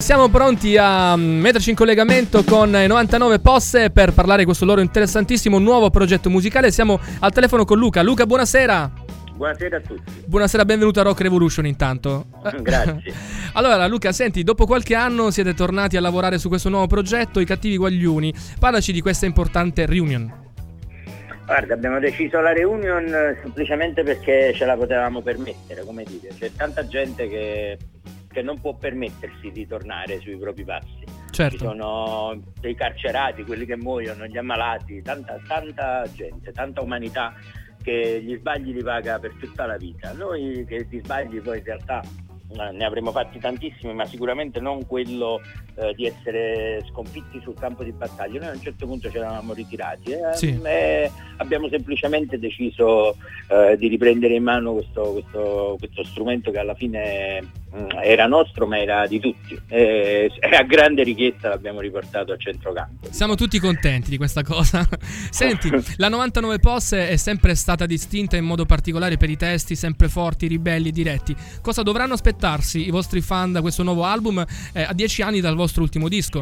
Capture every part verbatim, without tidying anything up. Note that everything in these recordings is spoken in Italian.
siamo pronti a metterci in collegamento con i novantanove Posse per parlare di questo loro interessantissimo nuovo progetto musicale. Siamo al telefono con Luca. Luca, buonasera. Buonasera a tutti. Buonasera, benvenuto a Rock Revolution intanto. Grazie. Allora Luca, senti, dopo qualche anno siete tornati a lavorare su questo nuovo progetto, I Cattivi Guaglioni. Parlaci di questa importante reunion. Guarda, abbiamo deciso la reunion semplicemente perché ce la potevamo permettere, come dire. C'è tanta gente che, che non può permettersi di tornare sui propri passi. Certo. Ci sono dei carcerati, quelli che muoiono, gli ammalati, tanta, tanta gente, tanta umanità che gli sbagli li paga per tutta la vita. Noi che di sbagli poi in realtà ne avremmo fatti tantissimi, ma sicuramente non quello eh, di essere sconfitti sul campo di battaglia. Noi a un certo punto ci eravamo ritirati e, sì. e abbiamo semplicemente deciso eh, di riprendere in mano questo, questo, questo strumento che alla fine mh, era nostro ma era di tutti e, e a grande richiesta l'abbiamo riportato a centrocampo. Siamo tutti contenti di questa cosa. Senti, la novantanove Posse è sempre stata distinta in modo particolare per i testi sempre forti, ribelli, diretti. Cosa dovranno aspettare i vostri fan da questo nuovo album eh, a dieci anni dal vostro ultimo disco?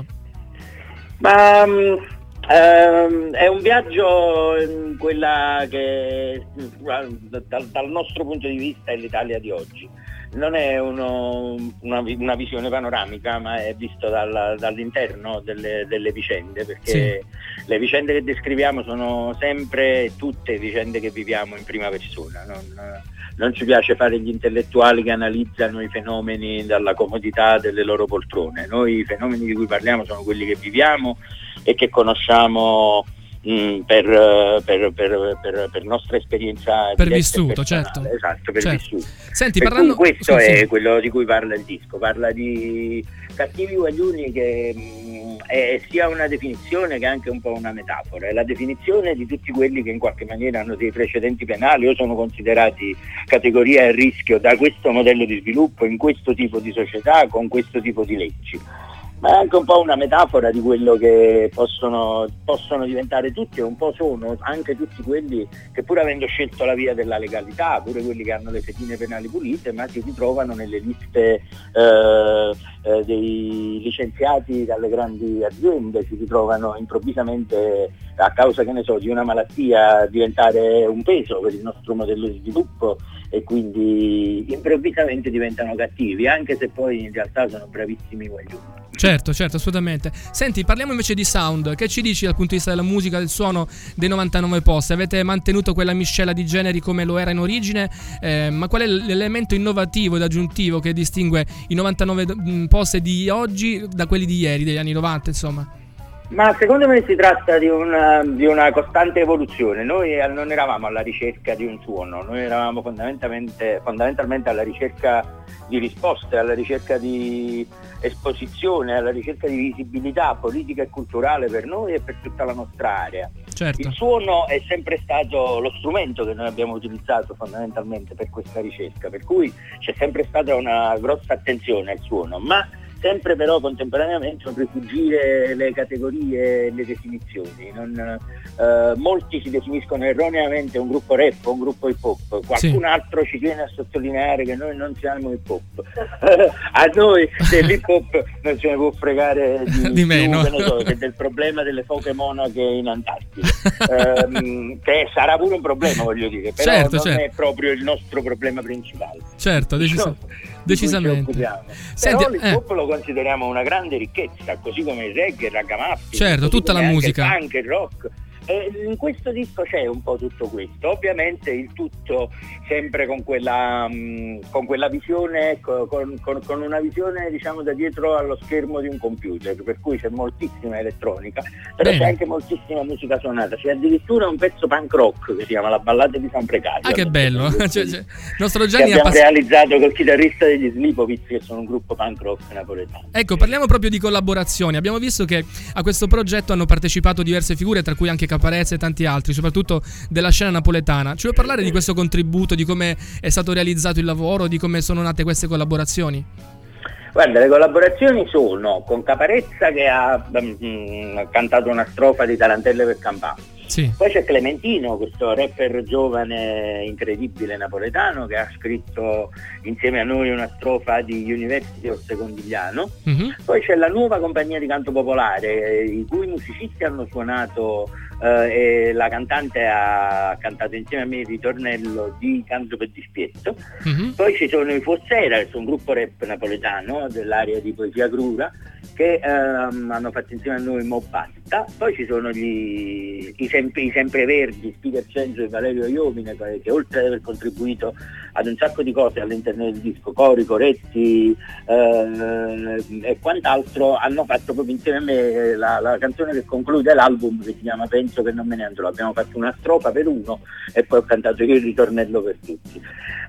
Ma um, um, è un viaggio in quella che dal, dal nostro punto di vista è l'Italia di oggi. Non è uno, una, una visione panoramica, ma è visto dal, dall'interno delle, delle vicende, perché sì. Le vicende che descriviamo sono sempre tutte vicende che viviamo in prima persona. Non, non ci piace fare gli intellettuali che analizzano i fenomeni dalla comodità delle loro poltrone. Noi i fenomeni di cui parliamo sono quelli che viviamo e che conosciamo mh, per, per, per, per, per nostra esperienza per vissuto, certo. Esatto, per certo. vissuto. Senti, per parlando... cui questo sì, è sì. quello di cui parla il disco, parla di Cattivi Guaglioni che mh, è sia una definizione che anche un po' una metafora. È la definizione di tutti quelli che in qualche maniera hanno dei precedenti penali o sono considerati categoria a rischio da questo modello di sviluppo, in questo tipo di società, con questo tipo di leggi. Ma è anche un po' una metafora di quello che possono, possono diventare tutti, e un po' sono anche tutti quelli che, pur avendo scelto la via della legalità, pure quelli che hanno le fedine penali pulite, ma si ritrovano nelle liste eh, eh, dei licenziati dalle grandi aziende, si ritrovano improvvisamente a causa, che ne so, di una malattia a diventare un peso per il nostro modello di sviluppo e quindi improvvisamente diventano cattivi, anche se poi in realtà sono bravissimi guaglioni. Certo, certo, assolutamente. Senti, parliamo invece di sound. Che ci dici dal punto di vista della musica, del suono dei novantanove Posse? Avete mantenuto quella miscela di generi come lo era in origine, eh, ma qual è l'elemento innovativo ed aggiuntivo che distingue i novantanove Posse di oggi da quelli di ieri, degli anni novanta, insomma? Ma secondo me si tratta di una, di una costante evoluzione. Noi non eravamo alla ricerca di un suono, noi eravamo fondamentalmente, fondamentalmente alla ricerca di risposte, alla ricerca di esposizione, alla ricerca di visibilità politica e culturale per noi e per tutta la nostra area. Certo. Il suono è sempre stato lo strumento che noi abbiamo utilizzato fondamentalmente per questa ricerca, per cui c'è sempre stata una grossa attenzione al suono, ma sempre però contemporaneamente non rifugire le categorie e le definizioni. Non, eh, molti si definiscono erroneamente un gruppo rap o un gruppo hip hop, qualcun sì. altro ci tiene a sottolineare che noi non siamo hip hop. A noi dell'hip hop non ce ne può fregare di, di meno, più, che, ne so, che del problema delle foche monache in Antartide, eh, che sarà pure un problema, voglio dire, però certo, non certo. è proprio il nostro problema principale. Certo, decis- no, decisamente. Senti, però l'hip eh. hop lo consideriamo una grande ricchezza, così come il reggae, il ragamuffin, certo, tutta la musica, anche il rock. E in questo disco c'è un po' tutto questo, ovviamente il tutto sempre con quella, mh, con quella visione, con, con, con una visione diciamo da dietro allo schermo di un computer, per cui c'è moltissima elettronica, però Bene. C'è anche moltissima musica suonata, c'è addirittura un pezzo punk rock che si chiama La Ballata di San Precario. Ah, che bello! cioè, cioè, nostro che Gianni abbiamo ha pass- realizzato col chitarrista degli Slipovic, che sono un gruppo punk rock napoletano. Ecco, parliamo proprio di collaborazioni. Abbiamo visto che a questo progetto hanno partecipato diverse figure, tra cui anche Caparezza e tanti altri, soprattutto della scena napoletana. Ci vuoi parlare di questo contributo, di come è stato realizzato il lavoro, di come sono nate queste collaborazioni? Guarda, le collaborazioni sono con Caparezza, che ha mh, cantato una strofa di Tarantelle per Campà, Sì. Poi c'è Clementino, questo rapper giovane incredibile napoletano che ha scritto insieme a noi una strofa di University of Secondigliano. Mm-hmm. Poi c'è la nuova compagnia di canto popolare, i cui musicisti hanno suonato eh, e la cantante ha cantato insieme a me il ritornello di Canto per Dispietto. Mm-hmm. Poi ci sono i Fossera, che sono un gruppo rap napoletano dell'area di Poesia Crura, che ehm, hanno fatto insieme a noi Mo Basta. Poi ci sono gli, i, sempre, i Sempreverdi, Speaker Cenzo e Valerio Iomine, che oltre ad aver contribuito ad un sacco di cose all'interno del disco, cori, coretti eh, e quant'altro, hanno fatto proprio insieme a me la, la canzone che conclude l'album, che si chiama Penso che non me ne andrò. Abbiamo fatto una strofa per uno e poi ho cantato io il ritornello per tutti.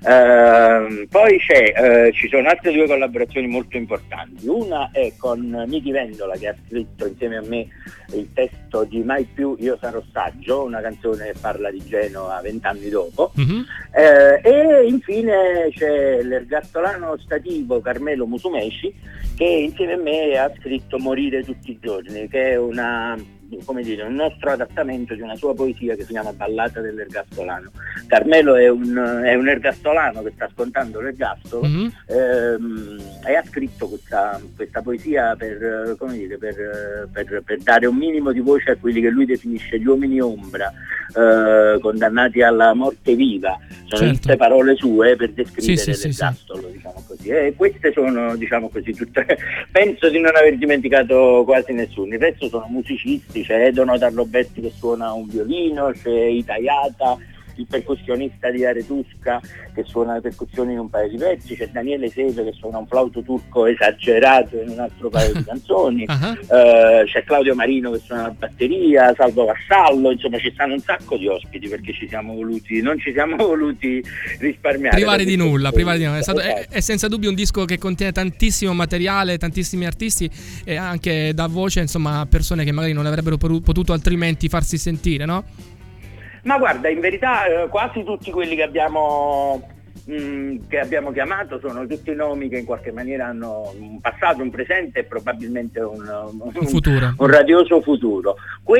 Eh, poi c'è, eh, ci sono altre due collaborazioni molto importanti. Una è con Nichi Vendola, che ha scritto insieme a me il testo di Mai più io sarò saggio, una canzone che parla di Genova vent'anni dopo. Mm-hmm. eh, e infine c'è l'ergastolano stativo Carmelo Musumeci, che insieme a me ha scritto Morire tutti i giorni, che è una, come dire, un nostro adattamento di una sua poesia che si chiama Ballata dell'ergastolano. Carmelo è un, è un ergastolano che sta scontando l'ergastolo. Mm-hmm. ehm, e ha scritto questa, questa poesia per, come dire, per, per, per dare un minimo di voce a quelli che lui definisce gli uomini ombra, eh, condannati alla morte viva. Sono certo. tutte parole sue per descrivere sì, sì, l'ergastolo, sì, diciamo così. E queste sono, diciamo così, tutte. Penso di non aver dimenticato quasi nessuno. Il resto sono musicisti, c'è Edono Tarlobetti che suona un violino, c'è Itaiata, il percussionista di Aretusca che suona le percussioni in un paio di pezzi, c'è Daniele Sese che suona un flauto turco esagerato in un altro paio di canzoni, uh-huh. uh, c'è Claudio Marino che suona la batteria, Salvo Vassallo, insomma ci stanno un sacco di ospiti perché ci siamo voluti, non ci siamo voluti risparmiare. Privare di nulla, privare di nulla. È, stato, è, è senza dubbio un disco che contiene tantissimo materiale, tantissimi artisti e anche dà voce insomma a persone che magari non avrebbero potuto altrimenti farsi sentire, no? Ma guarda, in verità eh, quasi tutti quelli che abbiamo mh, che abbiamo chiamato sono tutti nomi che in qualche maniera hanno un passato, un presente e probabilmente un, un, un futuro, un radioso futuro.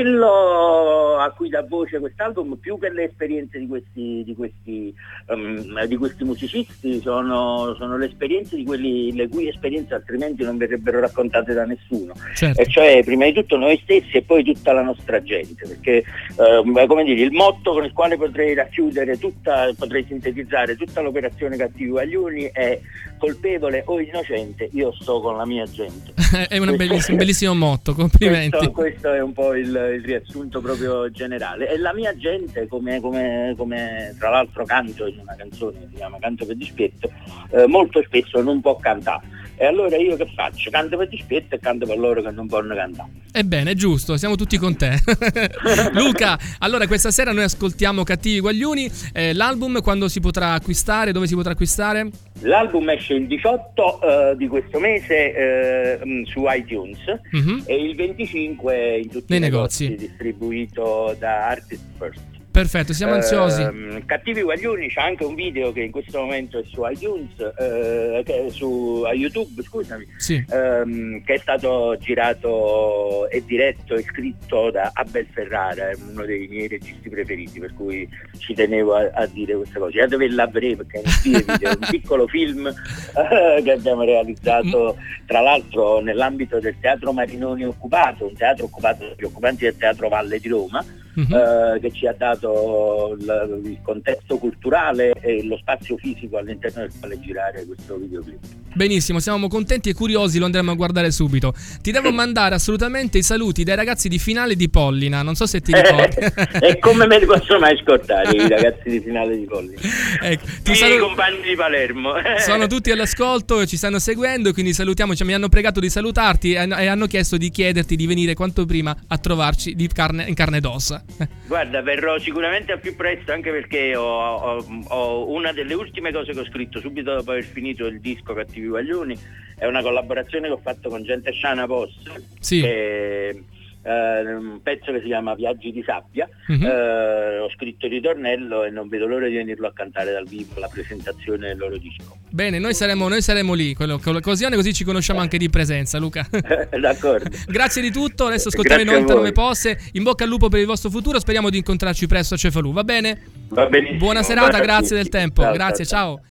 Quello a cui dà voce quest'album, più che le esperienze di questi di questi um, di questi musicisti, sono, sono le esperienze di quelli le cui esperienze altrimenti non verrebbero raccontate da nessuno. Certo. E cioè prima di tutto noi stessi e poi tutta la nostra gente, perché um, come dire, il motto con il quale potrei racchiudere tutta, potrei sintetizzare tutta l'operazione Cattivi Guaglioni è: colpevole o innocente, io sto con la mia gente. È una bellissima, un bellissimo motto, complimenti. Questo, questo è un po' il, il riassunto proprio generale. E la mia gente, come, come, come tra l'altro canto in una canzone che si chiama Canto per Dispietto, eh, molto spesso non può cantare. E allora io che faccio? Canto per dispietto e canto per loro che non possono cantare. Ebbene, è giusto, siamo tutti con te. Luca, allora questa sera noi ascoltiamo Cattivi Guaglioni, eh, l'album quando si potrà acquistare, dove si potrà acquistare? L'album esce il diciotto uh, di questo mese uh, su iTunes, mm-hmm. e il venticinque in tutti nei i negozi, negozi distribuito da Artist First. Perfetto, siamo ansiosi. Uh, Cattivi Guaglioni c'è anche un video che in questo momento è su iTunes, uh, che è su a YouTube, scusami, sì. um, che è stato girato e diretto e scritto da Abel Ferrara, uno dei miei registi preferiti, per cui ci tenevo a, a dire queste cose. A dove l'avrei, perché è un video, un piccolo film uh, che abbiamo realizzato tra l'altro nell'ambito del Teatro Marinoni Occupato, un teatro occupato dagli occupanti del Teatro Valle di Roma. Uh-huh. uh, che ci ha dato l- il contesto culturale e lo spazio fisico all'interno del quale girare questo videoclip. Benissimo, siamo contenti e curiosi, lo andremo a guardare subito. Ti devo mandare assolutamente i saluti dai ragazzi di Finale di Pollina, non so se ti ricordi. E come me li posso mai scordare i ragazzi di Finale di Pollina? Ecco, ti I salu- compagni di Palermo. Sono tutti all'ascolto, ci stanno seguendo, quindi salutiamo, cioè, mi hanno pregato di salutarti e, e hanno chiesto di chiederti di venire quanto prima a trovarci di carne, in carne ed ossa. Guarda, verrò sicuramente al più presto, anche perché ho, ho, ho una delle ultime cose che ho scritto subito dopo aver finito il disco Cattivi Guaglioni, è una collaborazione che ho fatto con Gente Sciana Post, sì. che eh, un pezzo che si chiama Viaggi di sabbia. Mm-hmm. eh, ho scritto il ritornello e non vedo l'ora di venirlo a cantare dal vivo alla presentazione del loro disco. Bene, noi saremo, noi saremo lì con l'occasione, così ci conosciamo anche di presenza, Luca. D'accordo. Grazie di tutto, adesso ascoltiamo i novantanove posse, in bocca al lupo per il vostro futuro, speriamo di incontrarci presto a Cefalù, va bene? Va benissimo. Buona serata, Buona grazie del tempo, ciao, grazie, ciao. ciao. ciao.